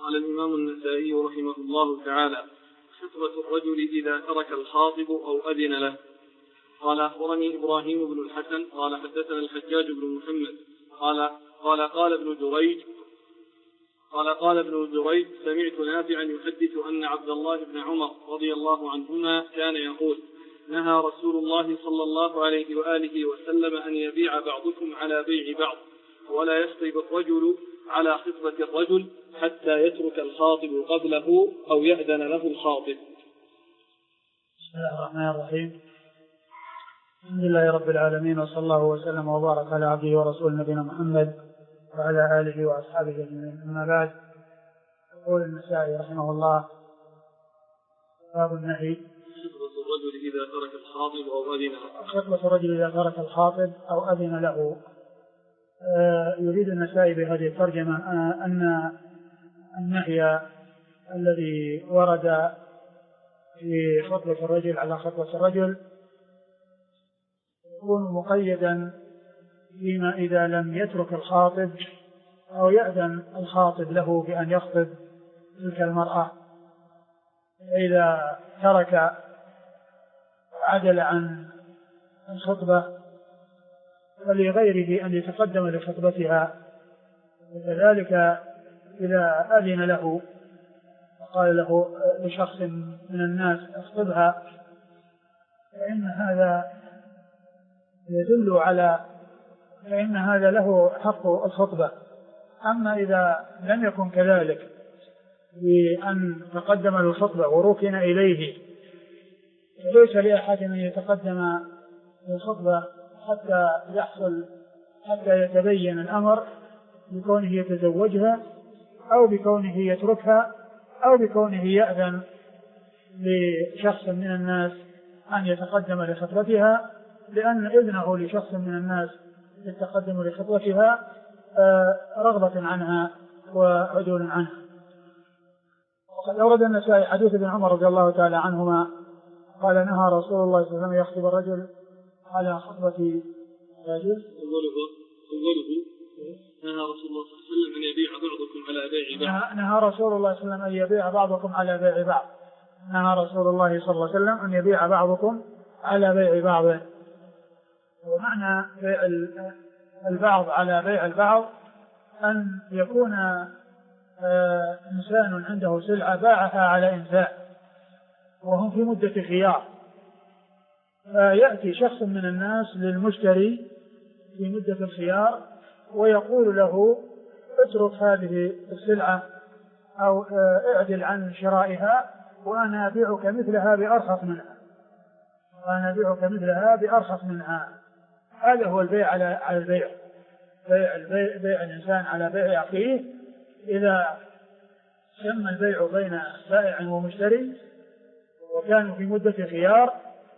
قال الإمام النسائي رحمه الله تعالى: خطبة الرجل إذا ترك الخاطب أو أذن له. قال أخبرني إبراهيم بن الحسن قال حدثنا الحجاج بن محمد قال ابن جريج سمعت نافعا يحدث أن عبد الله بن عمر رضي الله عنهما كان يقول: نهى رسول الله صلى الله عليه وآله وسلم أن يبيع بعضكم على بيع بعض، ولا يخطب الرجل على خطبة الرجل حتى يترك الخاطب قبله أو يأذن له الخاطب. بسم الله الرحمن الرحيم. الحمد لله رب العالمين، وصلى الله وسلم وبارك على عبده ورسوله نبينا محمد وعلى آله وأصحابه أجمعين. أما بعد، يقول النسائي رحمه الله: باب النهي خطبة الرجل إذا ترك الخاطب أو أذن له. خطبة الرجل إذا ترك الخاطب أو أذن له. يريد النسائي بهذه الترجمة أن النهي الذي ورد في خطبة الرجل على خطبة الرجل يكون مقيدا فيما إذا لم يترك الخاطب أو يأذن الخاطب له بأن يخطب تلك المرأة. إذا ترك عدل عن الخطبة ولغيره أن يتقدم لخطبتها، وكذلك إذا أذن له وقال له لشخص من الناس اخطبها، فإن هذا له حق الخطبة. أما إذا لم يكن كذلك بأن تقدم للخطبة وركن إليه، فليس لأحد أن يتقدم للخطبة حتى يتبين الأمر بكونه يتزوجها أو بكونه يتركها أو بكونه يأذن لشخص من الناس أن يتقدم لخطبتها، لأن إذنه لشخص من الناس يتقدم لخطبتها رغبة عنها وعدول عنها. وقد أورد النسائي حديث ابن عمر رضي الله تعالى عنهما قال: نهى رسول الله صلى الله عليه وسلم يخطب الرجل على خطبة رجل. نهى رسول الله صلى الله عليه وسلم أن يبيع بعضكم على بيع بعض. نهى رسول الله صلى الله عليه وسلم أن يبيع بعضكم على بيع بعض. نهى رسول الله صلى الله عليه وسلم أن يبيع بعضكم على بيع بعض. ومعنى بيع البعض على بيع البعض أن يكون إنسان عنده سلعة باعها على إنسان وهم في مدة خيار، فيأتي شخص من الناس للمشتري في مدة الخيار ويقول له: اترك هذه السلعة أو اعدل عن شرائها وأنا أبيعك مثلها بأرخص منها. هذا هو البيع على البيع. بيع الإنسان على بيع أخيه. إذا تم البيع بين بائع ومشتري وكانوا في مدة خيار،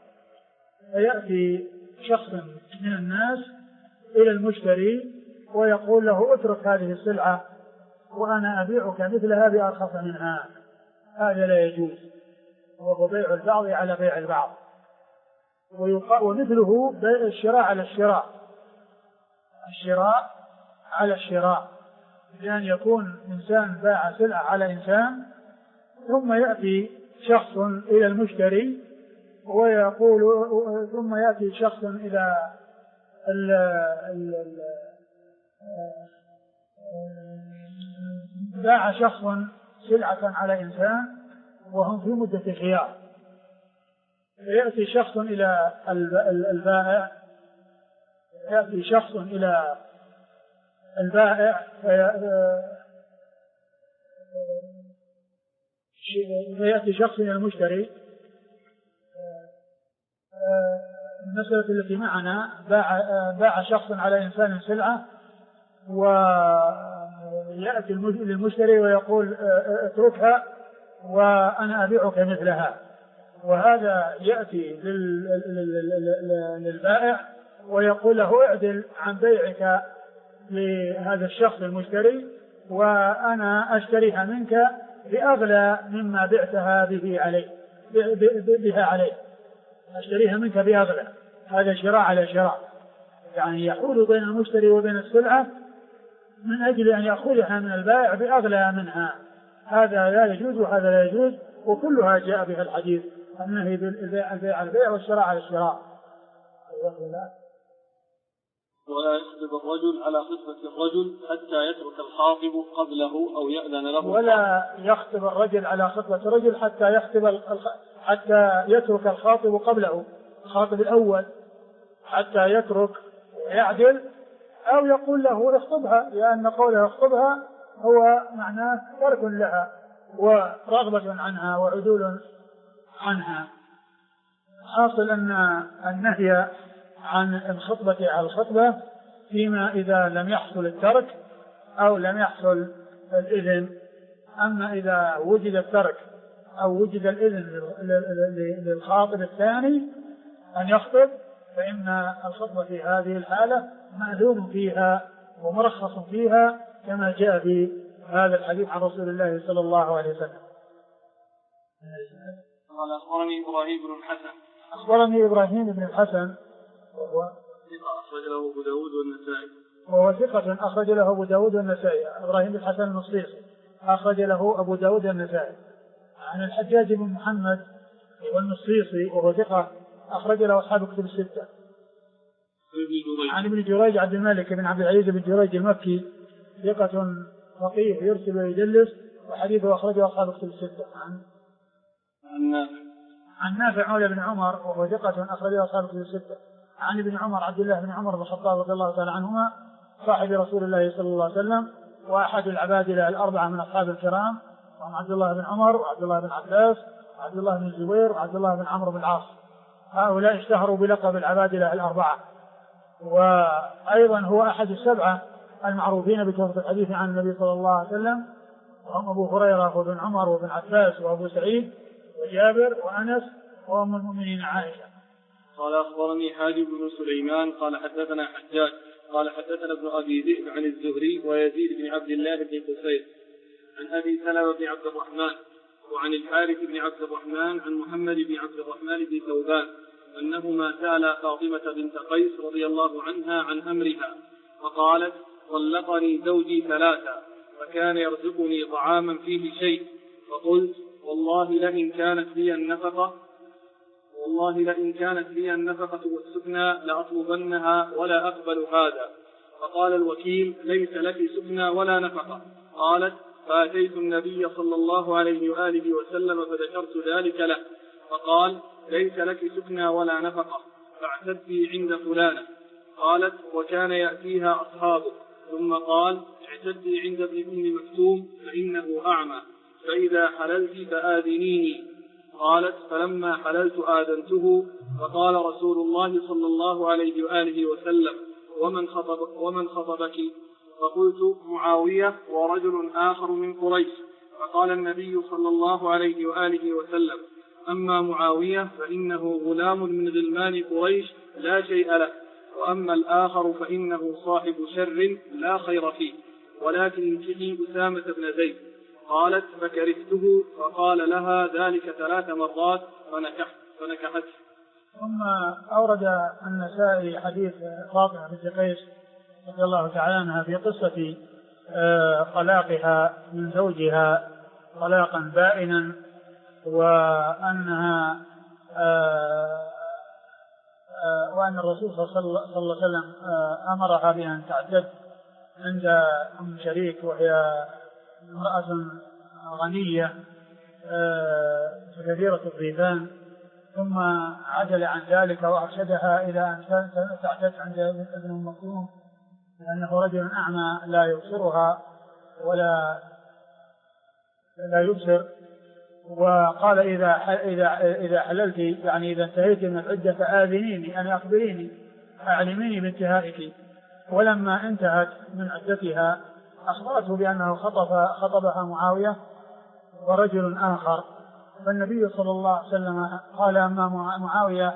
فيأتي شخص من الناس إلى المشتري ويقول له: اترك هذه السلعة وأنا أبيعك مثلها بأرخص منها. هذا لا يجوز، وهو بيع البعض على بيع البعض. ومثله بيع الشراء على الشراء، بأن يكون إنسان باع سلعة على إنسان ثم يأتي شخص إلى المشتري ويقول، ثم يأتي شخص إلى باع شخص سلعة على إنسان وهم في مدة خيار، فيأتي شخص إلى البائع فيأتي شخص إلى المشتري. المسألة التي معنا باع شخص على إنسان سلعة ويأتي للمشتري ويقول: اتركها وأنا أبيعك مثلها. وهذا يأتي للبائع ويقول له: اعدل عن بيعك لهذا الشخص المشتري وأنا أشتريها منك بأغلى مما بعتها بها عليه، أشتريها منك بأغلى. هذا شراء على شراء، يعني يحول بين المشتري وبين السلعة من أجل أن يأخذها من البائع بأغلى منها. هذا لا يجوز وهذا لا يجوز، وكلها جاء بها الحديث النهي بالبيع على البيع والشراء على الشراء. ولا يخطب الرجل على خطبة الرجل حتى يترك الخاطب قبله أو يأذن له. ولا يخطب الرجل على خطبة الرجل حتى يترك الخاطب قبله، الخاطب الأول حتى يترك ويعدل، أو يقول له اخطبها، لأن قوله اخطبها هو معناه ترك لها ورغبة عنها وعدول عنها. حاصل أن النهي عن الخطبة على الخطبة فيما إذا لم يحصل الترك أو لم يحصل الإذن. أما إذا وجد الترك أو وجد الإذن للخاطب الثاني أن يخطب، فإن الخطبة في هذه الحالة مأذون فيها ومرخص فيها، كما جاء في هذا الحديث عن رسول الله صلى الله عليه وسلم. قال أخبرني إبراهيم بن الحسن. أخبرني إبراهيم بن الحسن وهو أخرج له أبو داود والنسائي. وهو ثقة أخرج له أبو داود والنسائي. إبراهيم بن الحسن النصيصي أخرج له أبو داود والنسائي. عن الحجاج بن محمد والنصيصي وهو ثقة أخرج له أصحاب كتب الستة. عن ابن جريج عبد الملك بن عبد العزيز بن جريج المكي ثقة فقيه يرسل ويدلس، وحديثه أخرجه أصحاب كتب الستة. عن نافع مولى بن عمر وهو ثقة أخرجه أصحاب كتب الستة. عن ابن عمر عبد الله بن عمر بن الخطاب رضي الله تعالى عنهما صاحب رسول الله صلى الله عليه وسلم وأحد العبادلة الأربعة من أصحاب الكرام، وهم عبد الله بن عمر وعبد الله بن عباس وعبد الله بن الزبير وعبد الله بن عمرو بن العاص. هؤلاء اشتهروا بلقب العبادلة الأربعة. وأيضا هو أحد السبعة المعروفين بكثرة الحديث عن النبي صلى الله عليه وسلم، وهم أبو هريرة وابن عمر وابن عباس وأبو سعيد وجابر وأنس وأم المؤمنين عائشة. قال أخبرني حاجب بن سليمان قال حدثنا حجاج قال حدثنا ابن أبي ذئب عن الزهري ويزيد بن عبد الله بن قصير عن أبي سلمة بن عبد الرحمن وعن الحارث بن عبد الرحمن عن محمد بن عبد الرحمن بن ثوبان أنهما سألا فاطمة بنت قيس رضي الله عنها عن أمرها، فقالت: طلقني زوجي 3 وكان يرزقني طعاما فيه شيء، فقلت: والله لئن كانت لي النفقة والسكنى لأطلبنها ولا أقبل هذا. فقال الوكيل: ليس لك سكنى ولا نفقة. قالت: فأتيت النبي صلى الله عليه وآله وسلم فذكرت ذلك له، فقال: ليس لك سكنى ولا نفقة، فاعتدي عند فلانة. قالت: وكان يأتيها أصحابه. ثم قال: اعتدي عند ابن أم مكتوم فإنه أعمى، فإذا حللت فآذنيني. قالت: فلما حللت آذنته، فقال رسول الله صلى الله عليه وآله وسلم: ومن خطبك؟ فقلت: معاوية ورجل آخر من قريش. فقال النبي صلى الله عليه وآله وسلم: أما معاوية فإنه غلام من غلمان قريش لا شيء له، وأما الآخر فإنه صاحب شر لا خير فيه، ولكن انكحي أسامة بن زيد. قالت: فكرهته، فقال لها ذلك 3 مرات فنكحته. ثم أورد النسائي حديث فاطمة بنت قيس رضي الله تعالى عنها في قصة طلاقها من زوجها طلاقا بائنا، وأن الرسول صلى الله عليه وسلم أمرها بأن تعتد عند أم شريك، وهي امرأة غنية كثيرة الضيفان، ثم عدل عن ذلك وأرشدها إلى أن تعتد عند ابن أم مكتوم، لأنه رجل أعمى لا يبصرها ولا يبصر. وقال: إذا حللت، يعني إذا انتهيت من العدة فآذنيني، أن أخبريني، أعلميني بانتهائك. ولما انتهت من عدتها أخبرته بأنه خطبها معاوية ورجل آخر. فالنبي صلى الله عليه وسلم قال: أما معاوية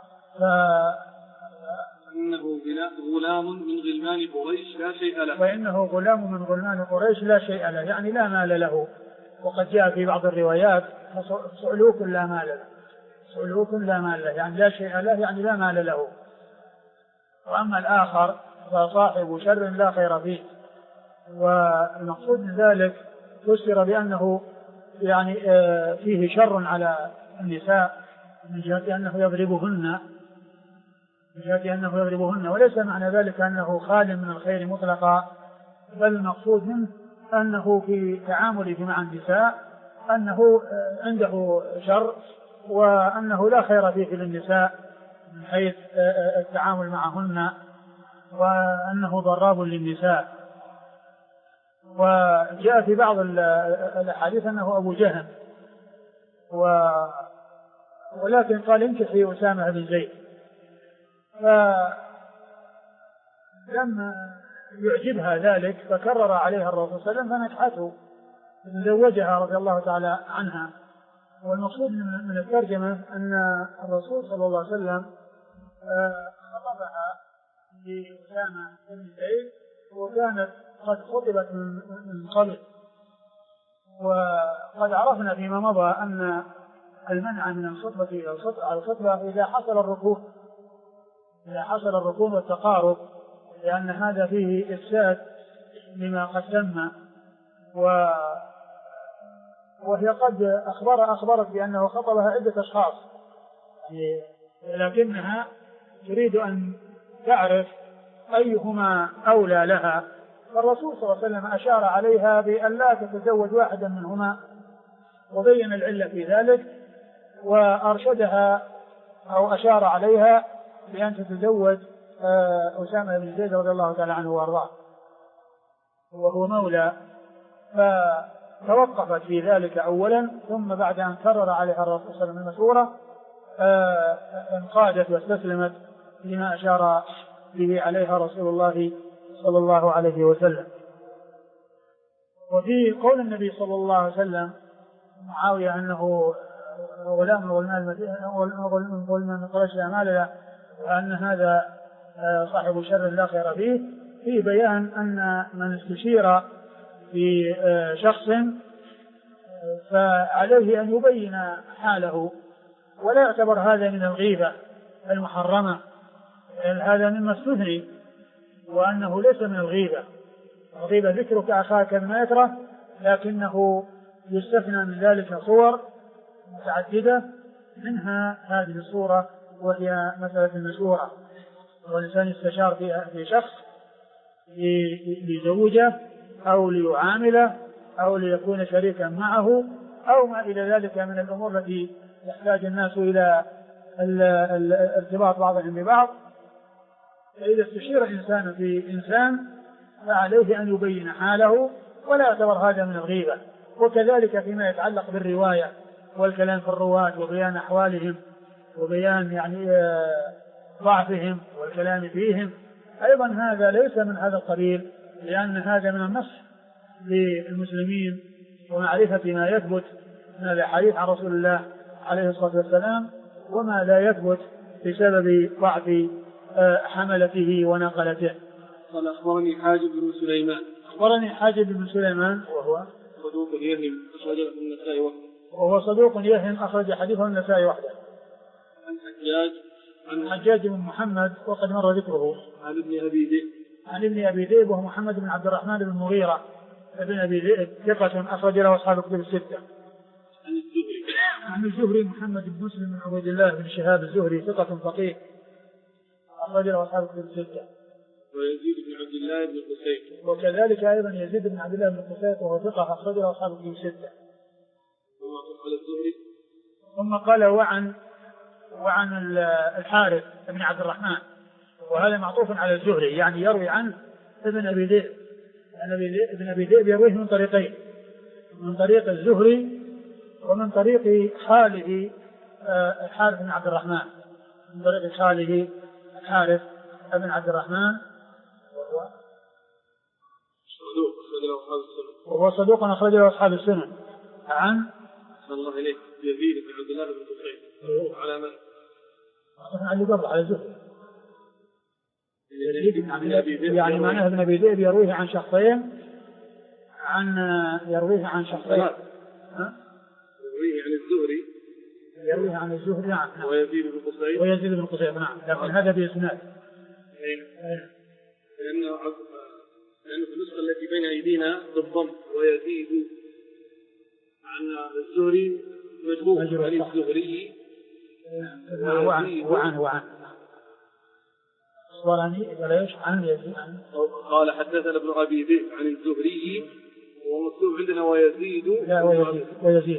فإنه غلام من غلمان قريش لا شيء له. فإنه غلام من غلمان قريش لا شيء له، يعني لا مال له. وقد جاء في بعض الروايات: صعلوك لا مال له، صعلوك لا مال له، يعني لا شيء له، يعني لا مال له. وأما الآخر فصاحب شر لا خير فيه. والمقصود من ذلك فسر بأنه يعني فيه شر على النساء من جهة أنه يضربهن، وليس معنى ذلك أنه خال من الخير مطلقا، بل المقصود منه أنه في تعامله مع النساء أنه عنده شر، وأنه لا خير فيه للنساء من حيث التعامل معهن، وأنه ضراب للنساء. وجاء في بعض الأحاديث أنه أبو جهم، ولكن قال انكحي أسامة بن زيد، فلما يعجبها ذلك فكرر عليها الرسول صلى الله عليه وسلم فنكحته، تزوجها رضي الله تعالى عنها. والمقصود من الترجمة أن الرسول صلى الله عليه وسلم خطبها لأسامة بن زيد، وكانت قد خطبت من قبل. وقد عرفنا فيما مضى أن المنع من الخطبة إذا حصل الركوب والتقارب، لأن هذا فيه إفساد لما قد تم. وهي قد أخبرت بأنه خطبها عدة أشخاص، لكنها تريد أن تعرف أيهما أولى لها، فالرسول صلى الله عليه وسلم أشار عليها بأن لا تتزوج واحدا منهما، وبين العلة في ذلك، وأرشدها أو أشار عليها بأن تتزوج أسامة بن زيد رضي الله تعالى عنه وأرضاه، وهو مولى. فتوقفت في ذلك أولا، ثم بعد أن كرر عليها الرسول صلى الله عليه وسلم المشورة انقادت واستسلمت لما أشار به عليها رسول الله صلى الله عليه وسلم. وفي قول النبي صلى الله عليه وسلم معاوية أنه غلام من قريش لا مال له، وأن هذا صاحب شر لا خير فيه، في بيان أن من استشير في شخص فعليه أن يبين حاله، ولا يعتبر هذا من الغيبة المحرمة، هذا مما استثني، وأنه ليس من الغيبة. الغيبة ذكرك أخاك بما يكره، لكنه يستثنى من ذلك صور متعددة، منها هذه الصورة وهي مسألة المشورة، والإنسان يستشار في شخص ليزوجه أو ليعامله أو ليكون شريكا معه أو ما إلى ذلك من الأمور التي يحتاج الناس إلى الارتباط بعضهم ببعض. فإذا استشير إنسان في إنسان فعليه أن يبين حاله، ولا يعتبر هذا من الغيبة. وكذلك فيما يتعلق بالرواية والكلام في الرواة وبيان أحوالهم وبيان يعني ضعفهم والكلام فيهم، أيضا هذا ليس من هذا القبيل، لأن هذا من النصح للمسلمين ومعرفة ما يثبت من الحديث عن رسول الله عليه الصلاة والسلام وما لا يثبت بسبب ضعف حملته ونقلته. قال أخبرني حاجب بن سليمان. أخبرني حاجب بن سليمان وهو صدوق يهم أخرجه النسائي وحده. وهو صدوق يهم أخرج حديثه النسائي وحده. عن حجاج بن محمد وقد مر ذكره. عن ابن أبي ذئب وهو محمد بن عبد الرحمن بن مغيرة ابن أبي ذئب ثقة أخرج له أصحاب الكتب الستة. عن الزهري محمد بن مسلم بن عبيد الله بن شهاب الزهري ثقة فقيه أخرج له أصحاب الكتب الستة. ويزيد بن عبد الله بن قسيط. وكذلك أيضا يزيد بن عبد الله بن قسيط وهو ثقة أخرج له أصحاب الكتب الستة. ثم قال وعن الحارث بن عبد الرحمن، وهذا معطوف على الزهري، يعني يروي عن ابن أبي ذئب. ابن أبي ذئب يرويه من طريقين، من طريق الزهري ومن طريق خاله الحارث بن عبد الرحمن، من طريق خاله الحارث بن عبد الرحمن وهو صدوق أخرج له أصحاب السنن. عن الله إليك يزيد بن عبد الله بن قسيط على من؟ على قبل على الزهري. يعني معناه ابن أبي ذئب يرويه عن شخصين، يرويه عن الزهري نعم. ويزيد بن قسيط نعم، لكن هذا بإسناد. لأنه في النسخة التي بين أيدينا بالضم ويزيد عن الزهري مجهول عن الزهري وعنه أخبرني بلاش عن يزيد قال حدثنا ابن أبي ذئب عن الزهري ومكتوب عندنا ويزيد. لا ويزيد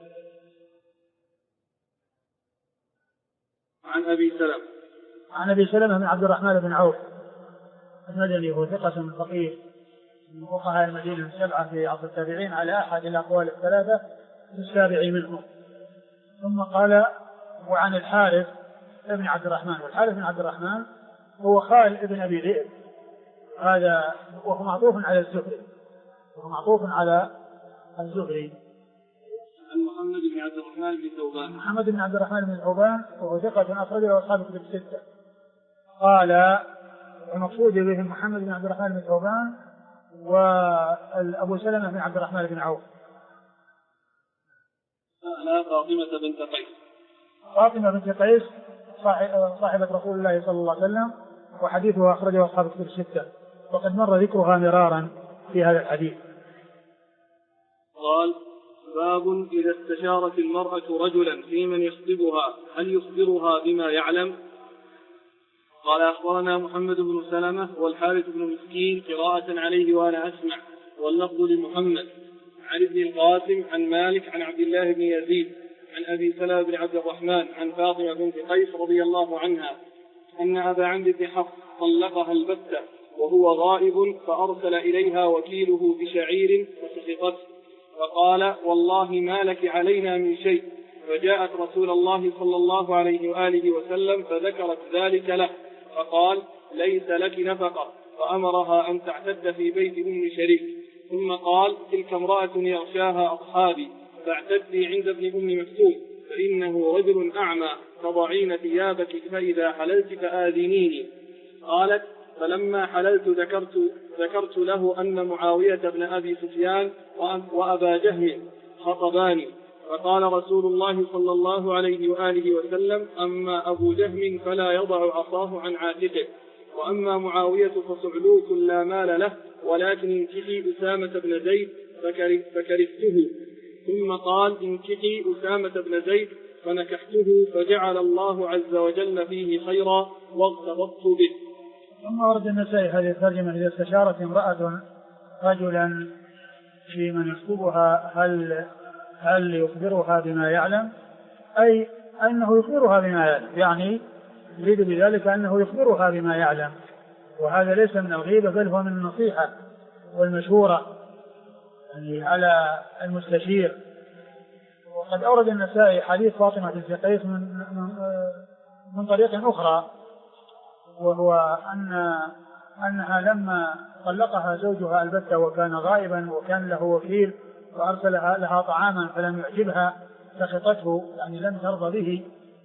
عن أبي سلمة بن عبد الرحمن بن عوف المدني، هو ثقة فقيه من فقهاء المدينة السبعة في عصر التابعين على أحد الأقوال الثلاثة السابع منهم. ثم قال وعن الحارث بن عبد الرحمن، والحارث بن عبد الرحمن هو خال ابن أبي ذئب، هذا وهو معطوف على الزهري. عن محمد بن عبد الرحمن بن ثوبان وهو ثقة أخرجه أصحاب الكتب الستة. قال المقصود به محمد بن عبد الرحمن بن ثوبان وأبو سلمة بن عبد الرحمن بن عوف. فاطمة بنت قيس صاحبة رسول الله صلى الله عليه وسلم، وحديثها أخرجه أصحاب الكتب الستة، وقد مر ذكرها مرارا في هذا الحديث. قال باب إذا استشارت المرأة رجلا في من يخطبها هل يخبرها بما يعلم؟ قال أخبرنا محمد بن سلمة والحارث بن مسكين قراءة عليه وأنا أسمع، واللفظ لمحمد عن ابن القاسم عن مالك عن عبد الله بن يزيد عن أبي سلمة بن عبد الرحمن عن فاطمة بنت قيس رضي الله عنها أن أبا عمرو بن حفص طلقها البتة وهو غائب، فأرسل إليها وكيله بشعير فسخطته فقال والله ما لك علينا من شيء، فجاءت رسول الله صلى الله عليه وآله وسلم فذكرت ذلك له فقال ليس لك نفقة، فأمرها أن تعتد في بيت أم شريك، ثم قال تلك امرأة يغشاها أصحابي فاعتدي عند ابن أم مكتوم فإنه رجل أعمى، تضعين ثيابك فإذا حللت فآذنيني. قالت فلما حللت ذكرت له أن معاوية بن أبي سفيان وأبا جهم خطباني، فقال رسول الله صلى الله عليه وآله وسلم أما أبو جهم فلا يضع عصاه عن عاتقه، وأما معاوية فصعلوك لا مال له، ولكن انكحي أسامة بن زيد فكرهته. ثم قال انكحي أسامة بن زيد فنكحته، فجعل الله عز وجل فيه خيرا واغتبطت به. ثم ورد النسائي هذه الترجمة إذا استشارت امرأة رجلا في من يخطبها هل يخبرها بما يعلم، أي أنه يخبرها بما يعلم، يعني يريد بذلك أنه يخبرها بما يعلم، وهذا ليس من الغيبة بل هو من النصيحة والمشورة يعني على المستشير. وقد أورد النسائي حديث فاطمة بنت قيس من طريق أخرى، وهو أنها لما طلقها زوجها البتة وكان غائبا وكان له وكيل وأرسل لها طعاما فلم يعجبها سخطته، يعني لم ترضى به،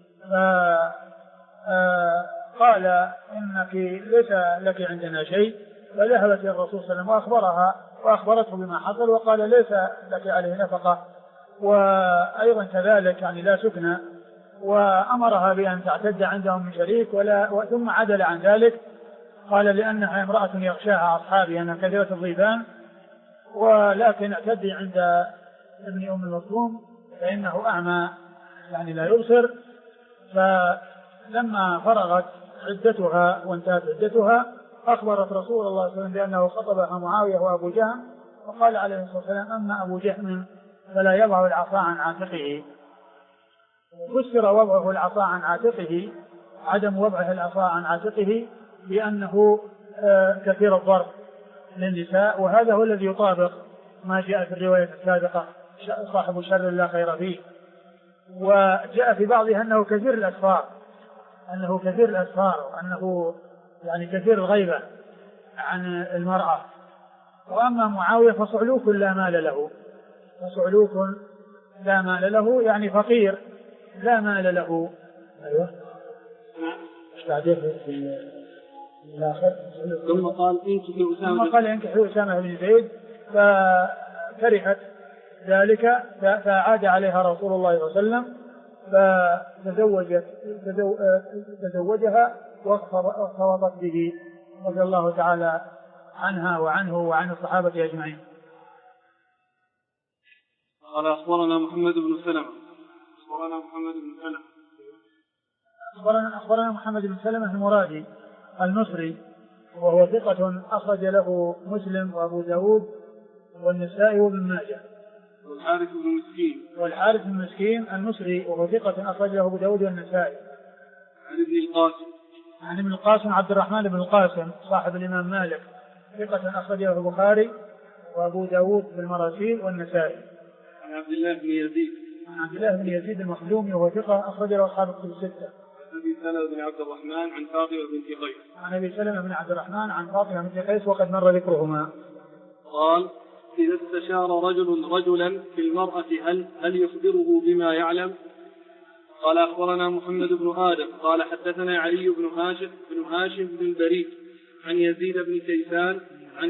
فقال إنك ليس لك عندنا شيء، فذهبت إلى الرسول صلى الله عليه وسلم وأخبرته بما حصل، وقال ليس لك عليه نفقة، وأيضا كذلك يعني لا سكنى، وأمرها بأن تعتد عنده من شريك، ثم عدل عن ذلك قال لأنها امرأة يغشاها أصحابي أنها كثيرة الضيفان، ولكن اعتدي عند ابن أم مكتوم فإنه أعمى يعني لا يبصر. فلما فرغت عدتها وانتهت عدتها أخبرت رسول الله صلى الله عليه وسلم بأنه خطبها معاوية وأبو جهم، وقال عليه الصلاة والسلام أما أبو جهم فلا يضع العصا عن عاتقه. فسر وضعه العصا عن عاتقه، عدم وضعه العصا عن عاتقه بأنه كثير الضرب للنساء، وهذا هو الذي يطابق ما جاء في الرواية السابقة صاحب شر لا خير فيه. وجاء في بعضها أنه كثير الأسفار وأنه يعني كثير الغيبة عن المرأة. وأما معاوية فصعلوك لا مال له يعني فقير لا مال له. أيوة ثم قال انكحوا أسامة بن زيد، فكرهت ذلك فعاد عليها رسول الله صلى الله عليه وسلم فتزوجها واختلطت به رضي الله تعالى عنها وعنه وعن الصحابة أجمعين. قال أخبرنا محمد بن سلمة. أخبرنا محمد بن سلمة المرادي المصري وهو ثقة أخرج له مسلم وأبو داود والنسائي وابن ماجه. والحارث بن مسكين المصري وهو ثقة أخرج له أبو داود والنسائي. عن ابن القاسم عبد الرحمن بن القاسم صاحب الإمام مالك ثقة أخرج له البخاري وأبو داود بالمراسيل والنسائي. عن عبد الله بن يزيد المخزومي وهو ثقة أخرج له أصحاب الكتب الستة. عن أبي سلمة بن عبد الرحمن عن فاطمة بنت قيس. عن أبي سلمة بن عبد الرحمن عن فاطمة بنت قيس وقد مر ذكرهما. قال إذا استشار رجل رجلا في المرأة هل يخبره بما يعلم؟ قال أخبرنا محمد بن آدم قال حدثنا علي بن هاشم بن البريد عن يزيد بن كيسان عن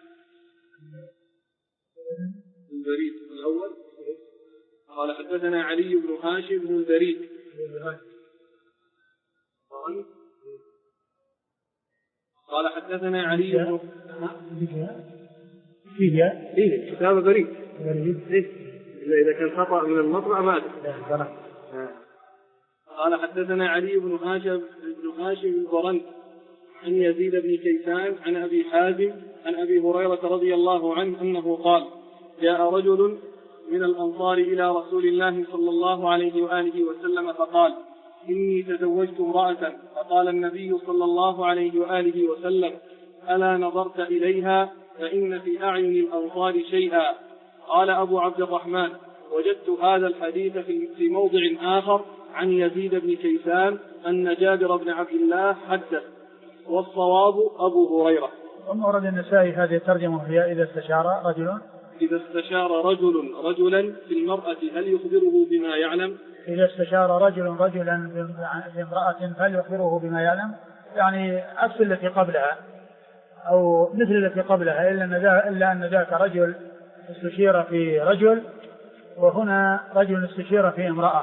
البريد الأول. قال حدثنا علي بن هاشم بن البريد قال حدثنا علي بن فيه كتاب بريد إلا إذا كان خطأ من المطبع ماذا. قال حدثنا علي بن هاشم البرند عن يزيد بن كيسان عن أبي حازم عن أبي هريرة رضي الله عنه أنه قال جاء رجل من الأنصار إلى رسول الله صلى الله عليه وآله وسلم فقال إني تزوجت امرأة. فقال النبي صلى الله عليه وآله وسلم ألا نظرت إليها فإن في أعين الأنصار شيئا. قال أبو عبد الرحمن وجدت هذا الحديث في موضع آخر عن يزيد بن كيسان أن جابر بن عبد الله حدث والصواب أبو هريرة. ثم ورد النسائي هذه الترجمة هي إذا استشار رجل رجلا في المرأة هل يخبره بما يعلم؟ إذا استشار رجلا في امرأة هل يخبره بما يعلم؟ يعني عكس التي قبلها أو مثل التي قبلها إلا أن ذاك رجل استشير في رجل وهنا رجل استشير في امرأة.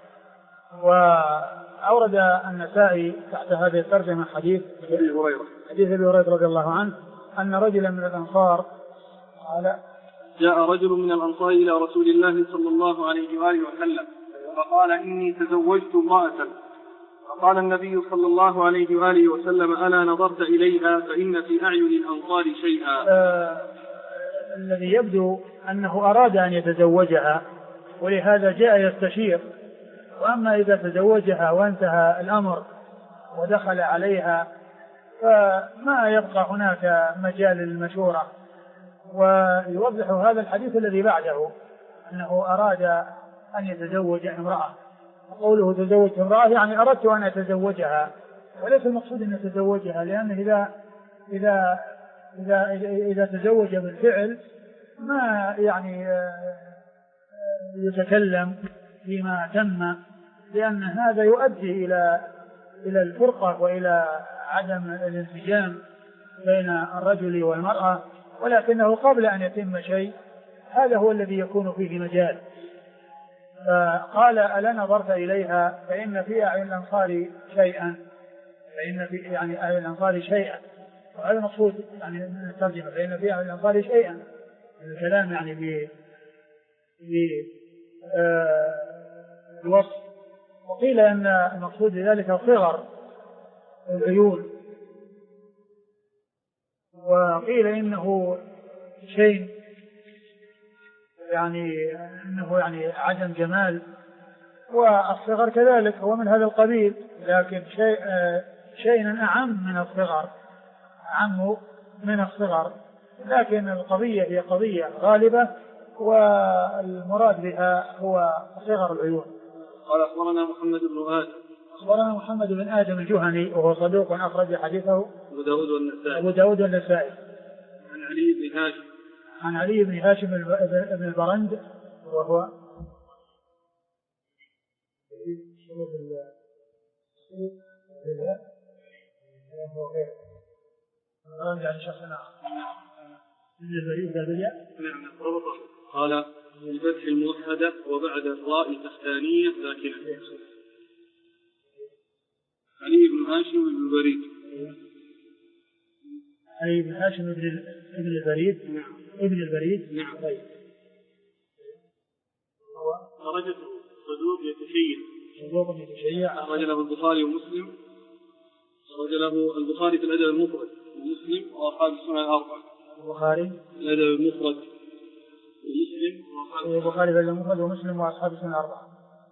وأورد النسائي تحت هذه الترجمة حديث أبي هريرة رضي الله عنه أن رجلا من الأنصار قال جاء رجل من الأنصار إلى رسول الله صلى الله عليه وآله وسلم فقال إني تزوجت امرأة. فقال النبي صلى الله عليه وآله وسلم ألا نظرت إليها فإن في أعين الأنصار شيئا. الذي يبدو أنه أراد أن يتزوجها ولهذا جاء يستشير. وأما إذا تزوجها وانتهى الأمر ودخل عليها فما يبقى هناك مجال للمشورة. ويوضح هذا الحديث الذي بعده أنه أراد أن يتزوج امرأة. قوله تزوجت امرأة يعني أردت أن أتزوجها وليس المقصود أن أتزوجها لأنه إذا تزوج بالفعل ما يعني يتكلم فيما تم لأن هذا يؤدي إلى الفرقة وإلى عدم الانسجام بين الرجل والمرأة. ولكنه قبل أن يتم شيء هذا هو الذي يكون فيه مجال. فقال ألا نظرت إليها فإن في أعين الأنصار شيئا أعين الأنصار شيئا. وهذا المقصود يعني من الترجمة فإن في أعين الأنصار شيئا الكلام يعني بالوصف. وقيل أن المقصود بذلك صغر العيون وقيل إنه شيء إنه عدم جمال والصغر كذلك هو من هذا القبيل لكن شيء أعم من الصغر لكن القضية هي قضية غالبة والمراد بها هو صغر العيون. قال أخبرنا محمد بن آدم الجهني وهو صدوق أخرج حديثه أبو داود والنسائي. عن علي بن هاشم بن البرند وهو يعني شخصنا من البريد قال بالفتح الموحدة وبعد الراء تحتانية ساكنة. علي بن هاشم بن البريد علي بن هاشم ابن البريد. نعم. ابن البريد. نعم. طيب. درجة صدوق يتشيع. صدوق يتشيع. أخرج له البخاري ومسلم. أخرج له البخاري في الأدب المفرد ومسلم وأصحاب السنن الأربعة. البخاري في الأدب المفرد ومسلم البخاري في الأدب المفرد ومسلم وأصحاب السنن الأربعة.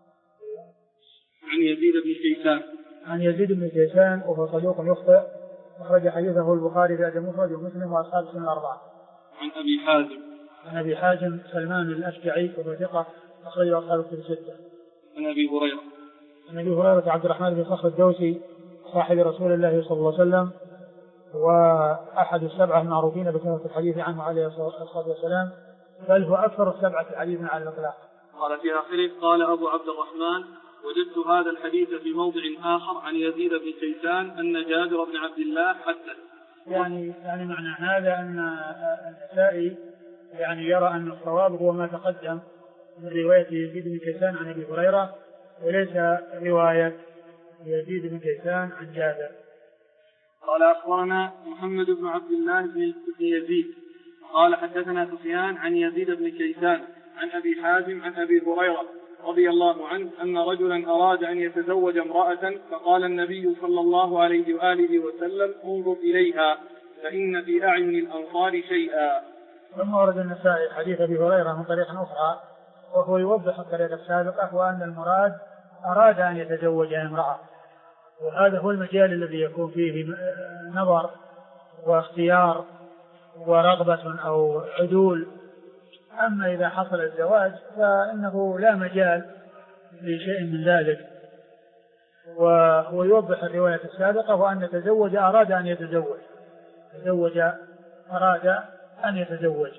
عن يزيد بن كيسان. عن يزيد بن كيسان وهو صدوق يخطئ، أخرج حديثه البخاري في الأدب المفرد ومسلم وأصحاب السنن الأربعة. عن أبي حازم. عن أبي حازم سلمان الأشجعي وهو ثقة، أخرج أصحاب الكتب الستة. عن أبي هريرة. عن أبي هريرة عبد الرحمن بن صخر الدوسي صاحب رسول الله صلى الله عليه وسلم، وأحد السبعة المعروفين بكثرة الحديث عنه عليه الصلاة والسلام، بل هو أكثر السبعة حديثا على الإطلاق. قال في آخره: قال أبو عبد الرحمن: وجدت هذا الحديث في موضع آخر عن يزيد بن كيسان أن جابر بن عبد الله حدث. يعني معنى هذا أن النسائي يعني يرى أن الصواب هو ما تقدم من رواية يزيد بن كيسان عن أبي هريرة، وليس رواية يزيد بن كيسان عن جابر. قال أخبرنا محمد بن عبد الله بن يزيد قال حدثنا سفيان عن يزيد بن كيسان عن أبي حازم عن أبي هريرة رضي الله عنه أن رجلا أراد أن يتزوج امرأة، فقال النبي صلى الله عليه وآله وسلم: انظر إليها فإن في أعين الأنصار شيئا. ثم ورد النسائي حديث أبي هريرة من طريق أخرى، وهو يوضح الطريقة السابقة، وأن المراد أراد أن يتزوج امرأة، وهذا هو المجال الذي يكون فيه نظر واختيار ورغبة أو عدول. أما إذا حصل الزواج فإنه لا مجال لشيء من ذلك. وهو يوضح الرواية السابقة، وأن تزوج أراد أن يتزوج، تزوج أراد أن يتزوج.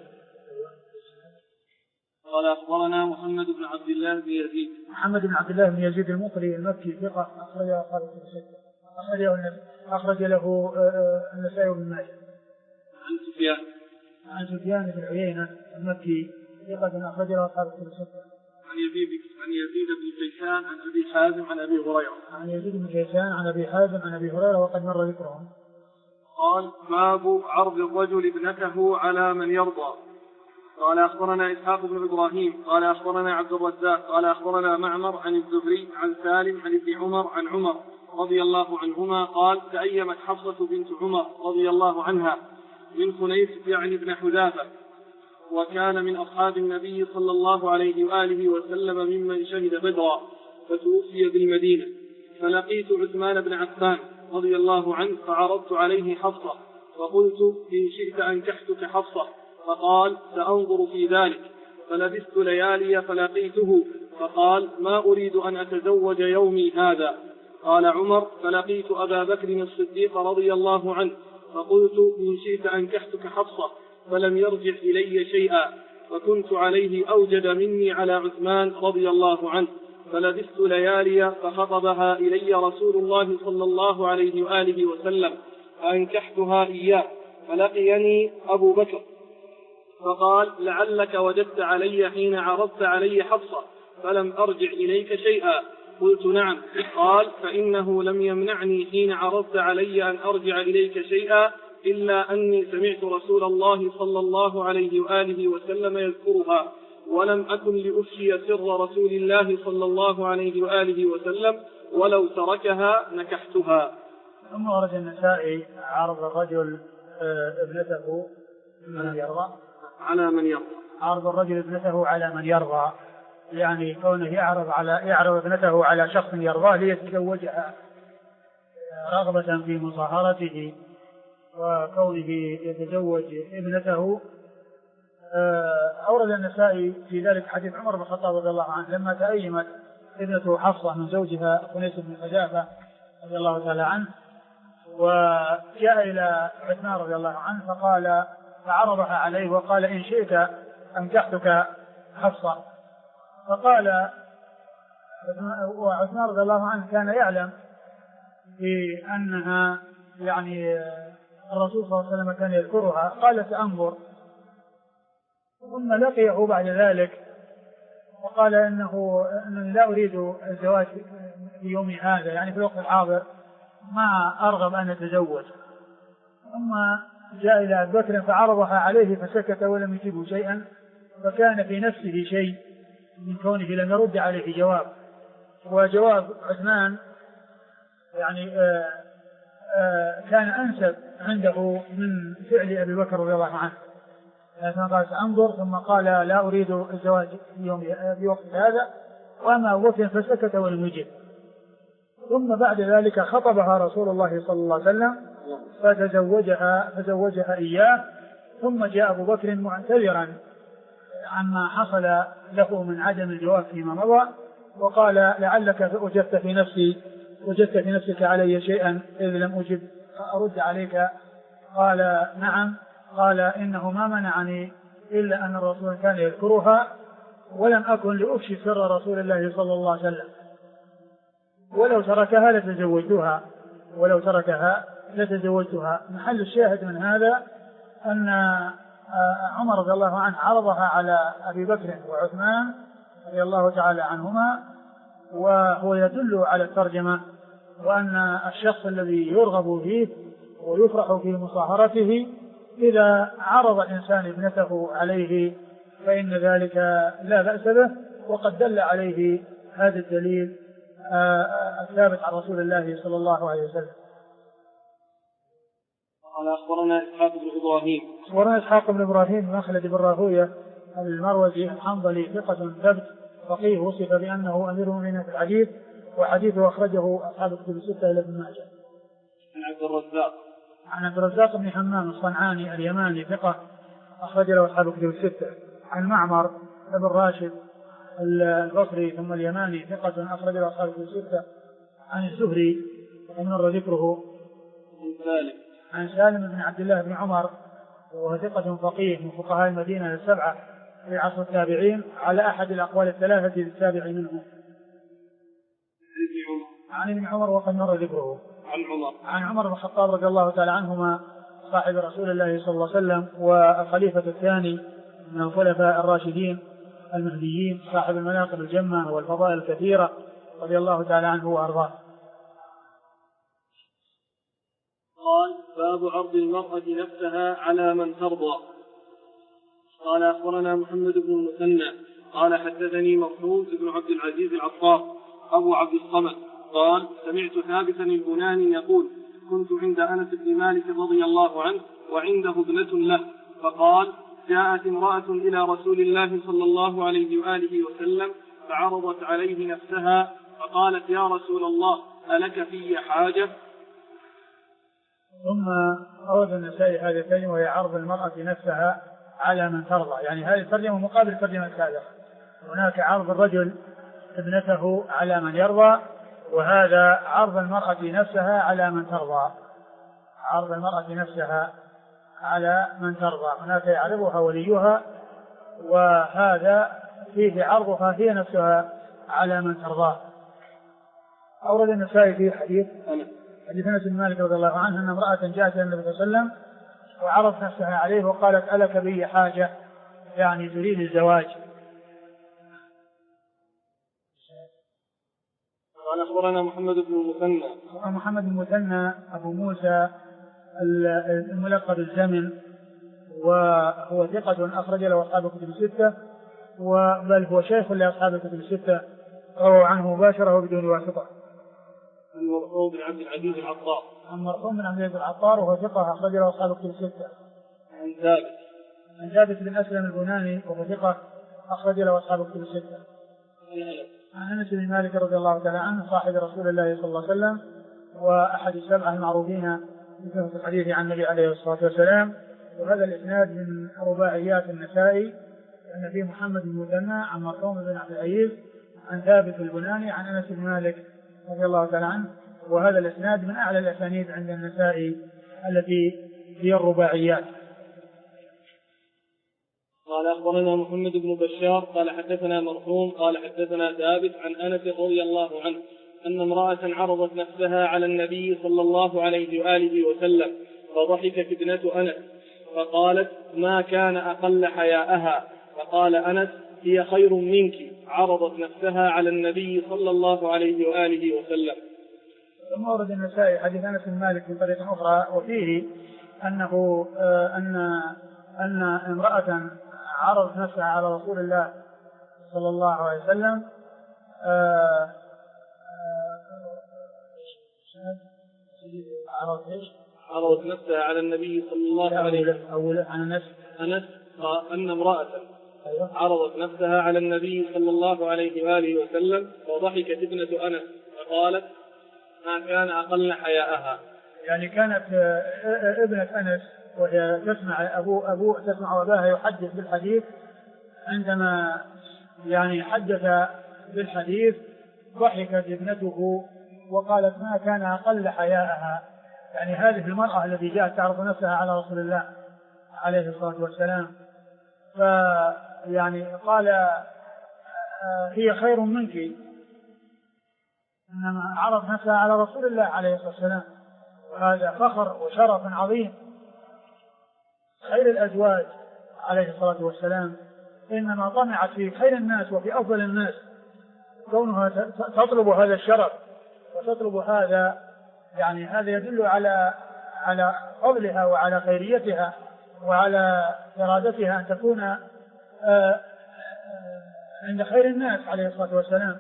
قال أخبرنا محمد بن عبد الله بن يزيد. محمد بن عبد الله بن يزيد المقري المكي ثقة، أخرج له النسائي وابن ماجه. عن سفيان بن عيينة المكي ثقة، أخرج له أصحاب الكتب الستة. عن يزيد بن كيسان عن أبي حازم عن أبي هريرة. عن يزيد بن كيسان عن أبي حازم عن أبي هريرة، وقد مر ذكرهم. قال: باب عرض الرجل ابنته على من يرضى. قال أخبرنا إسحاق بن إبراهيم قال أخبرنا عبد الرزاق قال أخبرنا معمر عن الزهري عن سالم عن ابن عمر عن عمر رضي الله عنهما قال: تأيمت حفصة بنت عمر رضي الله عنها من خنيف يعني ابن حذافة، وكان من أصحاب النبي صلى الله عليه وآله وسلم ممن شهد بدرا، فتوفي بالمدينة، فلقيت عثمان بن عفان رضي الله عنه فعرضت عليه حفصة، فقلت: إن شئت أنكحتك حفصة، فقال: سأنظر في ذلك. فلبثت ليالي فلقيته، فقال: ما أريد أن أتزوج يومي هذا. قال عمر: فلقيت أبا بكر الصديق رضي الله عنه، فقلت: إن شئت أنكحتك حفصة، فلم يرجع إلي شيئا، فكنت عليه أوجد مني على عثمان رضي الله عنه. فلبثت ليالي فخطبها إلي رسول الله صلى الله عليه وآله وسلم، فأنكحتها إياه، فلقيني أبو بكر فقال: لعلك وجدت علي حين عرضت علي حفصة فلم أرجع إليك شيئا. قلت: نعم. قال: فإنه لم يمنعني حين عرضت علي أن أرجع إليك شيئا، إلا أني سمعت رسول الله صلى الله عليه وآله وسلم يذكرها، ولم أكن لأفشي سر رسول الله صلى الله عليه وآله وسلم، ولو تركها نكحتها. ثم ورد النسائي عرض الرجل ابنته من يرضى على من يرضى. عرض الرجل ابنته على من يرضى، يعني كونه يعرض ابنته على شخص يرضاه ليتزوجها رغبة في مصاهرته وكونه يتزوج ابنته. أورد النسائي في ذلك حديث عمر بن الخطاب رضي الله عنه لما تأيمت ابنته حفصة من زوجها خنيس بن حذافة رضي الله تعالى عنه، وجاء إلى عثمان رضي الله عنه فعرضها عليه وقال: إن شئت أنكحتك حفصة. فقال وعثمان رضي الله عنه كان يعلم بأنها يعني الرسول صلى الله عليه وسلم كان يذكرها، قال: سأنظر. ثم لقيه بعد ذلك وقال: إنني لا أريد الزواج في يومي هذا، يعني في الوقت الحاضر ما أرغب أن أتزوج. ثم جاء إلى أبي بكر فعرضها عليه فسكت ولم يجيبه شيئا، فكان في نفسه شيء من كونه لم يرد عليه جواب. وجواب عثمان يعني كان أنسب عنده من فعل أبي بكر رضي الله عنه، قال سأنظر، ثم قال لا أريد الزواج في وقت هذا، وأما أبو بكر فسكت ولم يجب. ثم بعد ذلك خطبها رسول الله صلى الله عليه وسلم فزوجها إياه. ثم جاء أبو بكر معتذرا عما حصل له من عدم الجواب فيما مضى، وقال لعلك وجدت في نفسك علي شيئا إذ لم أرد عليك. قال نعم. قال إنه ما منعني إلا أن الرسول كان يذكرها، ولم أكن لأفشي سر رسول الله صلى الله عليه وسلم، ولو تركها لتزوجتها. محل الشاهد من هذا أن عمر رضي الله عنه عرضها على أبي بكر وعثمان رضي الله تعالى عنهما، وهو يدل على الترجمة، وأن الشخص الذي يرغب فيه ويفرح في مصاهرته إذا عرض الإنسان ابنته عليه فإن ذلك لا بأس به. وقد دل عليه هذا الدليل الثابت عن رسول الله صلى الله عليه وسلم. قال أخبرنا إسحاق بن إبراهيم مخلد بن راهوية المروزي الحنظلي ثقة ثبت فقيه، وصف بأنه أمير المؤمنين في الحديث، وحديثه أخرجه أصحاب الكتب الستة إلا ابن ماجه. عن عبد الرزاق بن حمام الصنعاني اليماني ثقة أخرج له أصحاب الكتب الستة. عن معمر بن راشد البصري ثم اليماني ثقة أخرج له أصحاب الكتب الستة. عن الزهري ومر ذكره. عن سالم بن عبد الله بن عمر وهو ثقة فقيه من فقهاء المدينة السبعة في عصر التابعين على أحد الأقوال الثلاثة للتابع منهم. عن ابن عمر وقد مر ذكره. عن عمر بن الخطاب رضي الله تعالى عنهما صاحب رسول الله صلى الله عليه وسلم والخليفة الثاني من الخلفاء الراشدين المهديين صاحب المناقب الجمة والفضائل الكثيرة رضي الله تعالى عنه وأرضاه. قال باب عرض المرأة نفسها على من ترضى. قال أخبرنا محمد بن المثنى قال حدثني مرحوم بن عبد العزيز العطار أبو عبد الصمد قال سمعت ثابتا البناني يقول كنت عند أنس بن مالك رضي الله عنه وعنده ابنة له، فقال جاءت امرأة إلى رسول الله صلى الله عليه وآله وسلم فعرضت عليه نفسها فقالت يا رسول الله ألك في حاجة؟ ثم أورد النسائي هذه الكلمة وهي عرض المرأة نفسها على من ترضى، يعني هذه الترجمة مقابل الترجمة السابقة. هناك عرض الرجل ابنته على من يرضى، وهذا عرض المرأة نفسها على من ترضى. عرض المرأة نفسها على من ترضى، هناك يعرضها وليها، وهذا فيه عرضها هي نفسها على من ترضاه. أورد النسائي في حديث أنس بن مالك رضي الله عنه أن امرأة جاءت إلى النبي صلى الله عليه وسلم وعرضت نفسها عليه وقالت ألك بي حاجة، يعني تريد الزواج. قال أخبرنا محمد بن المثنى أبو موسى الملقب الزمن، وهو ثقة أخرج له أصحاب الكتب الستة، بل هو شيخ لأصحاب الكتب الستة، رووا عنه مباشرة وبدون واسطة. عن مرحوم بن عبد العزيز العطار. وهو ثقة أخرج له أصحاب الكتب الستة. عن ثابت بن أسلم البناني وهو ثقة أخرج له أصحاب الكتب الستة. عن أنس بن مالك رضي الله تعالى عنه صاحب رسول الله صلى الله عليه وسلم وأحد السبعة المعروفين بكثرة الحديث عن النبي عليه الصلاة والسلام. وهذا الإسناد من رباعيات النسائي، أن فيه محمد بن المثنى عن مرحوم بن عبد العزيز عن ثابت البناني عن أنس بن مالك رضي الله تعالى عنه، وهذا الإسناد من أعلى الأسانيد عند النسائي التي هي الرباعيات. قال أخبرنا محمد بن بشار قال حدثنا مرحوم قال حدثنا ثابت عن أنس رضي الله عنه أن امرأة عرضت نفسها على النبي صلى الله عليه وآله وسلم فضحكت ابنة أنس فقالت ما كان أقل حياءها، فقال أنس هي خير منك، عرضت نفسها على النبي صلى الله عليه وآله وسلم. ثم ورد النسائي حديث أنس بن مالك بطريقة أخرى، وفيه أنه أن امرأة عرضت نفسها على رسول الله صلى الله عليه وسلم عرضت نفسها على النبي صلى الله عليه وسلم. أنس أن امرأة عرضت نفسها على النبي صلى الله عليه وآله وسلم وضحكت ابنة أنس فقالت ما كان أقل حياءها. يعني كانت ابنة أنس وهي تسمع أباها يحدث بالحديث، عندما يعني حدث بالحديث ضحكت ابنته وقالت ما كان أقل حياءها. يعني هذه المرأة التي جاءت تعرض نفسها على رسول الله عليه الصلاة والسلام، فيعني قال هي خير منك، إنما عرض نفسها على رسول الله عليه الصلاة والسلام، وهذا فخر وشرف عظيم. خير الأزواج عليه الصلاة والسلام إنما طمعت في خير الناس وفي أفضل الناس، كونها تطلب هذا الشرف وتطلب هذا، يعني هذا يدل على فضلها وعلى خيريتها وعلى إرادتها أن تكون عند خير الناس عليه الصلاة والسلام.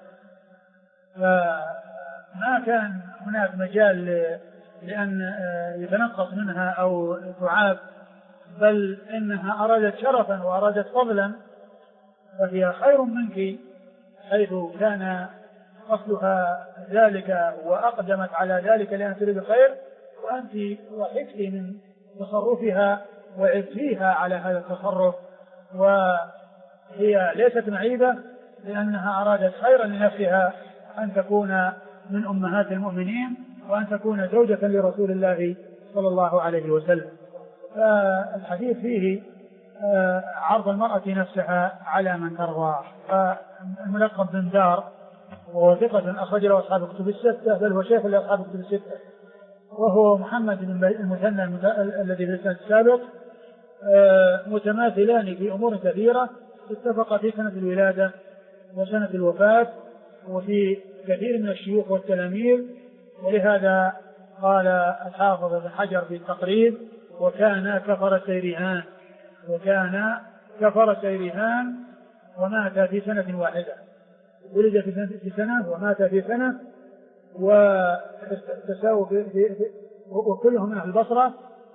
ما كان هناك مجال لأن يتنقص منها أو تعاب، بل إنها أرادت شرفا وأرادت فضلا، فهي خير منك حيث كان أصلها ذلك وأقدمت على ذلك لأن تريد خير، وأنت ضحكت من تصرفها وعزيها على هذا التصرف، وهي ليست معيبة لأنها أرادت خيرا لنفسها أن تكون من أمهات المؤمنين وأن تكون زوجة لرسول الله صلى الله عليه وسلم. فالحديث فيه عرض المرأة نفسها على من ترضاه. فالملقب بن دار وهو ثقة أخرج له أصحاب الكتب الستة، بل هو شيخ لأصحاب الكتب الستة، وهو محمد بن المثنى الذي في السنة السابق، متماثلان في أمور كثيرة، اتفق في سنة الولادة وسنة الوفاة وفي كثير من الشيوخ والتلاميذ، ولهذا قال الحافظ ابن حجر في التقريب وكان كفر سيرهان ومات في سنة واحدة، ولد في سنة ومات في سنة، وتساووا وكلهم من أهل البصرة،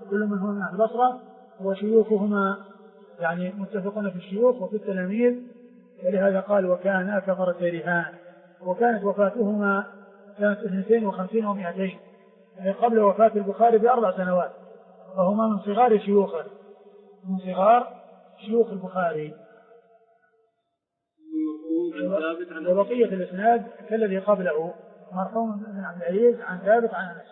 وشيوخهما يعني متفقون في الشيوخ وفي التلاميذ، ولهذا قال وكان كفر سيرهان. وكانت وفاتهما سنة 52 و200، يعني قبل وفاة البخاري ب4 سنوات، فهما من صغار شيوخ البخاري. وبقية الإسناد كالذي قبله، مرحوم بن عبد العزيز عن ثابت عن أنس.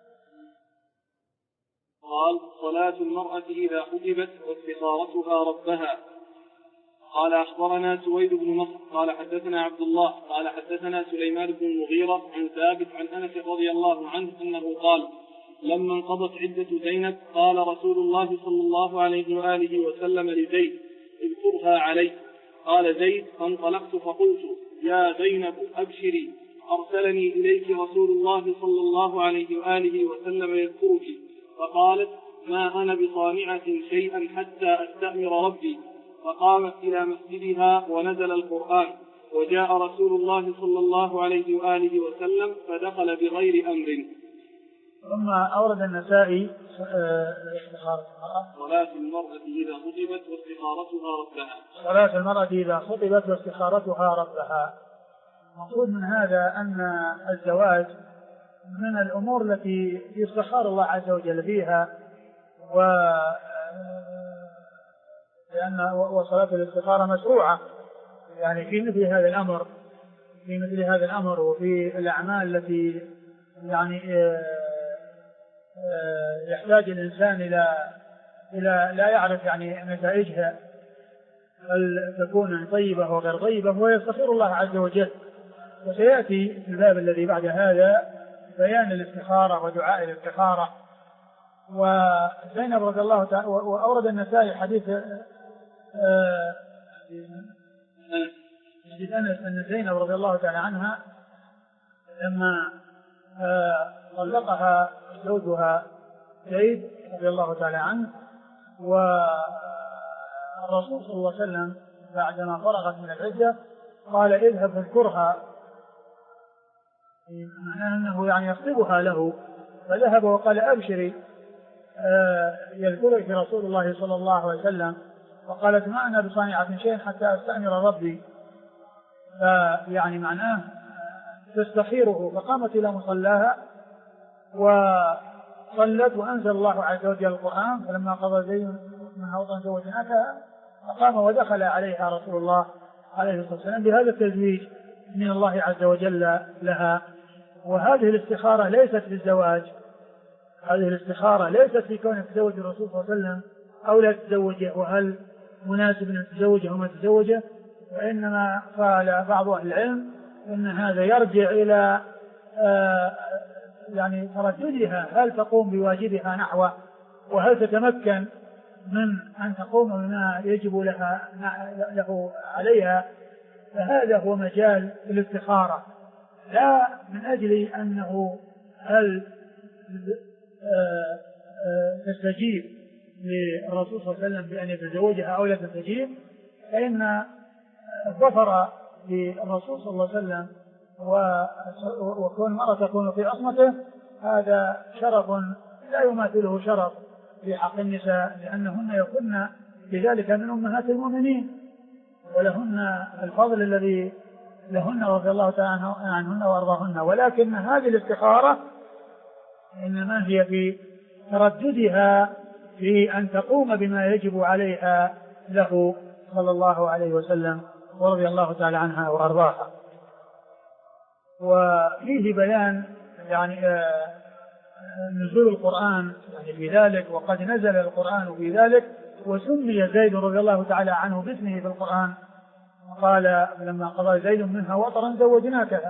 قال صلاة المرأة إذا خطبت واستخارتها ربها. قال أخبرنا سويد بن نصر قال حدثنا عبد الله قال حدثنا سليمان بن المغيرة عن ثابت عن أنس رضي الله عنه أنه قال لما انقضت عدة زينب قال رسول الله صلى الله عليه وآله وسلم لزيد اذكرها علي. قال زيد فانطلقت فقلت يا زينب أبشري أرسلني إليك رسول الله صلى الله عليه وآله وسلم يذكرك. فقالت ما أنا بصانعة شيئا حتى أستأمر ربي. فقامت إلى مسجدها ونزل القرآن وجاء رسول الله صلى الله عليه وآله وسلم فدخل بغير أمر. ثم أورد النسائي استخارة صلاة المرأة إذا خطبت واستخارتها ربها. صلاة المرأة إذا خطبت واستخارتها ربها. مقصود من هذا أن الزواج من الأمور التي يستخار الله عز وجل فيها، لأن وصلاة الاستخارة مشروعة يعني في مثل هذا الأمر وفي الأعمال التي يعني يحتاج الإنسان إلى لا يعرف يعني نتائجها هل تكون طيبة وغير طيبة، ويستخير الله عز وجل. وسيأتي في الباب الذي بعد هذا بيان الاستخارة ودعاء الاستخارة. وزينب رضي الله تعالى، وأورد النسائي حديث أنس أن زينب رضي الله تعالى عنها لما طلقها زوجها زيد رضي الله تعالى عنه، والرسول صلى الله عليه وسلم بعدما فرغت من العدة قال اذهب فاذكرها، معناه أنه يعني يخطبها له، فذهب وقال أبشري يذكرك رسول الله صلى الله عليه وسلم، وقالت ما أنا بصانعة شيء حتى أستأمر ربي، فيعني معناه تستخيره، فقامت إلى مصلاها وصلت، وأنزل الله عز وجل القرآن، فلما قضى زيد منها وطرا زوجناكها فقام ودخل عليها رسول الله عليه الصلاة والسلام بهذا التزويج من الله عز وجل لها. وهذه الاستخارة ليست في الزواج، هذه الاستخارة ليست في كون تزوج الرسول صلى الله عليه وسلم أو لا تزوجه، وهل مناسب أن تزوجه أو ما تزوجه، وإنما قال بعض أهل العلم أن هذا يرجع إلى يعني ترددها، هل تقوم بواجبها نحوه، وهل تتمكن من أن تقوم بما يجب له عليها. فهذا هو مجال الاستخارة، لا من أجل أنه هل تستجيب للرسول صلى الله عليه وسلم بأن يتزوجها أو لا تستجيب، فإن الظفر للرسول صلى الله عليه وسلم وكون المرأة تكون في عصمته هذا شرف لا يماثله شرف في حق النساء، لأنهن يكن بذلك من أمهات المؤمنين، ولهن الفضل الذي لهن رضي الله تعالى عنهن وأرضاهن. ولكن هذه الاستخارة إنما هي في ترددها في أن تقوم بما يجب عليها له صلى الله عليه وسلم ورضي الله تعالى عنها وأرضاها. وفيه بيان يعني نزول القرآن يعني في ذلك، وقد نزل القرآن في ذلك، وسمي زيد رضي الله تعالى عنه باسمه في القرآن، قال لما قضى زيد منها وطرا زوجناكها.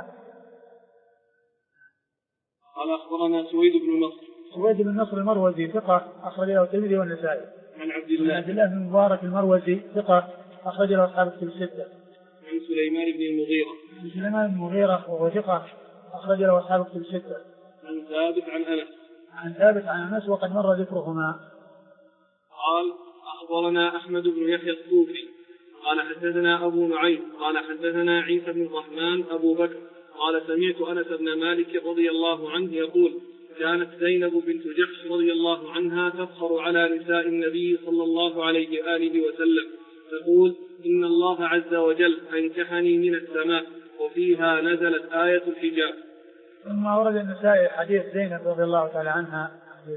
قال أخبرنا سويد بن نصر. سويد بن نصر المروزي ثقة أخرج له الترمذي والنسائي. عن عبد الله بن مبارك المروزي ثقة أخرج له أصحاب الكتب الستة. عن سليمان بن المغيرة. عن سليمان بن المغيرة وهو ثقة أخرج له أصحاب الكتب الستة. عن ثابت عن أنس. عن ثابت عن أنس وقد مر ذكرهما. قال أخبرنا أحمد بن يحيى الصوفي قال حدثنا أبو نعيم قال حدثنا عيسى بن الرحمن أبو بكر قال سمعت أنس بن مالك رضي الله عنه يقول كانت زينب بنت جحش رضي الله عنها تفخر على نساء النبي صلى الله عليه وآله وسلم تقول إن الله عز وجل أنكحني من السماء وفيها نزلت آية الحجاب. ثم ورد النسائي حديث زينب رضي الله تعالى عنها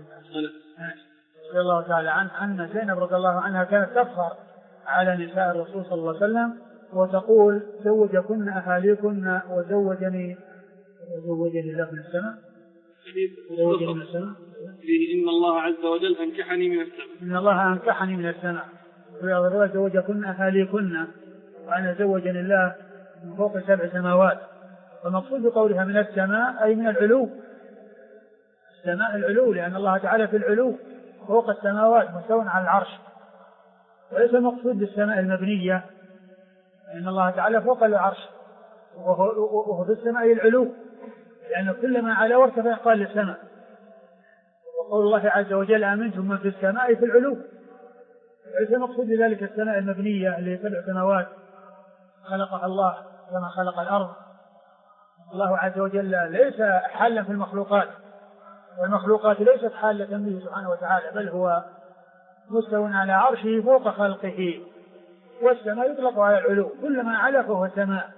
رضي الله تعالى عنها أن زينب رضي الله عنها كانت تفخر على نساء الرسول صلى الله عليه وسلم وتقول زوجكن أهاليكن وزوجني الله من السماء. زوجني من السماء فيه إن الله عز وجل أنكحني من السماء. إن الله أنكحني من السماء. زوجكن أهاليكن وأنا زوجني الله من فوق 7 سماوات. والمقصود بقولها من السماء أي من العلو، السماء العلو، لأن الله تعالى في العلو فوق السماوات مستوى على العرش، وليس المقصود بالسماء المبنية، لأن الله تعالى فوق العرش وهو في السماء العلو، لأن كل ما على وارتفع قال للسماء. وقول الله عز وجل آمنتم من في السماء في العلو، وليس المقصود بذلك السماء المبنية اللي 7 سماوات خلقها الله كما خلق الأرض. الله عز وجل ليس حالا في المخلوقات، والمخلوقات ليست حالة به سبحانه وتعالى، بل هو مستوى على عرشه فوق خلقه. والسماء يطلق على العلو، كل ما علا فهو سماء.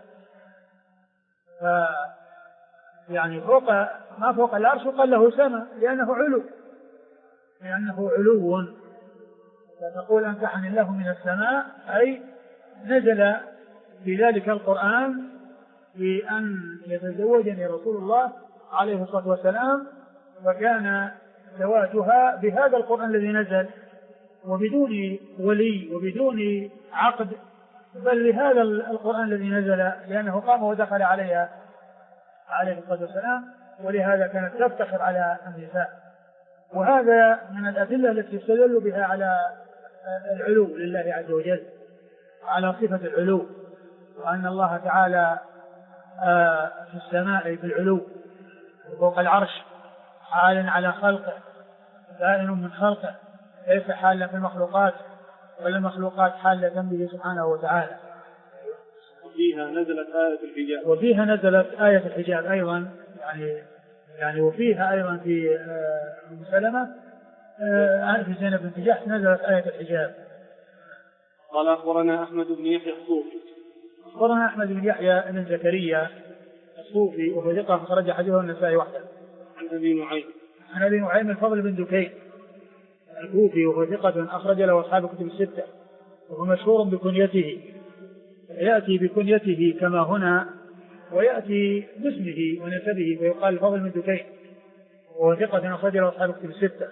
يعني فوق ما فوق العرش قال له سماء لأنه علو، لأنه علو. فتقول أنكحني الله من السماء أي نزل في ذلك القرآن بأن يتزوجني رسول الله عليه الصلاة والسلام، فكان زواجها بهذا القرآن الذي نزل وبدون ولي وبدون عقد، بل بهذا القرآن الذي نزل، لأنه قام ودخل عليها عليه الصلاة والسلام، ولهذا كانت تفتخر على النساء. وهذا من الأدلة التي استدلوا بها على العلو لله عز وجل، على صفة العلو، وأن الله تعالى في السماء في العلو فوق العرش حال على خلقه بائن من خلقه، ليس حالا في المخلوقات، بل المخلوقات حالة به سبحانه وتعالى. وفيها نزلت آية الحجاب. وفيها نزلت آية الحجاب أيضا، يعني وفيها أيضا في أم سلمة في زينب بنت جحش نزلت آية الحجاب. قال أخبرنا أحمد بن يحيى الصوفي. أخبرنا أحمد بن يحيى بن زكريا الصوفي وهو ثقة أخرج حديثه النسائي وحده. عن أبي نعيم. عن أبي نعيم الفضل بن دكين الكوفي وهو ثقة أخرج له أصحاب الكتب الستة، وهو مشهور بكنيته، يأتي بكنيته كما هنا ويأتي باسمه ونسبه فيقال الفضل بن دكين، وهو ثقة أخرج له أصحاب الكتب الستة.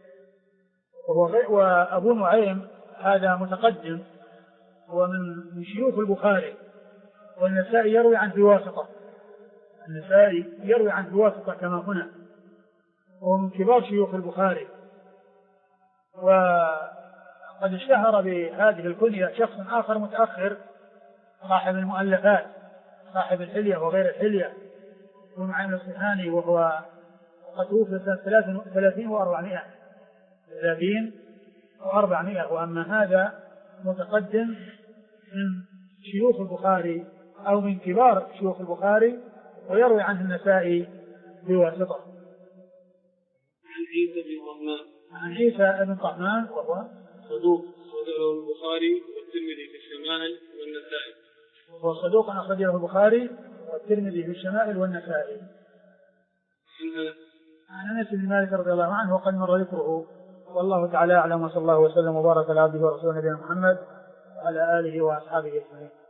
وأبو نعيم هذا متقدم ومن شيوخ البخاري، والنسائي يروي عنه بواسطة، النسائي يروي عنه بواسطة كما هنا، ومن كبار شيوخ البخاري. وقد اشتهر بهذه الكنية شخص آخر متأخر صاحب المؤلفات صاحب الحلية وغير الحلية، أبو نعيم الأصفهاني، وهو قد توفي سنة 30 و400، وأما هذا متقدم من شيوخ البخاري أو من كبار شيوخ البخاري، ويروي عنه النسائي بواسطة. عن عيسى بن طهمان وهو صدوق أخرجه البخاري والترمذي في الشمائل والنسائي. وهو صدوق أخرجه البخاري والترمذي في الشمائل والنسائي. عن أنس بن مالك رضي الله عنه وقد مر ذكره، والله تعالى أعلم، وصلى الله وسلم وبارك على عبده ورسوله نبينا محمد وعلى آله وأصحابه أجمعين.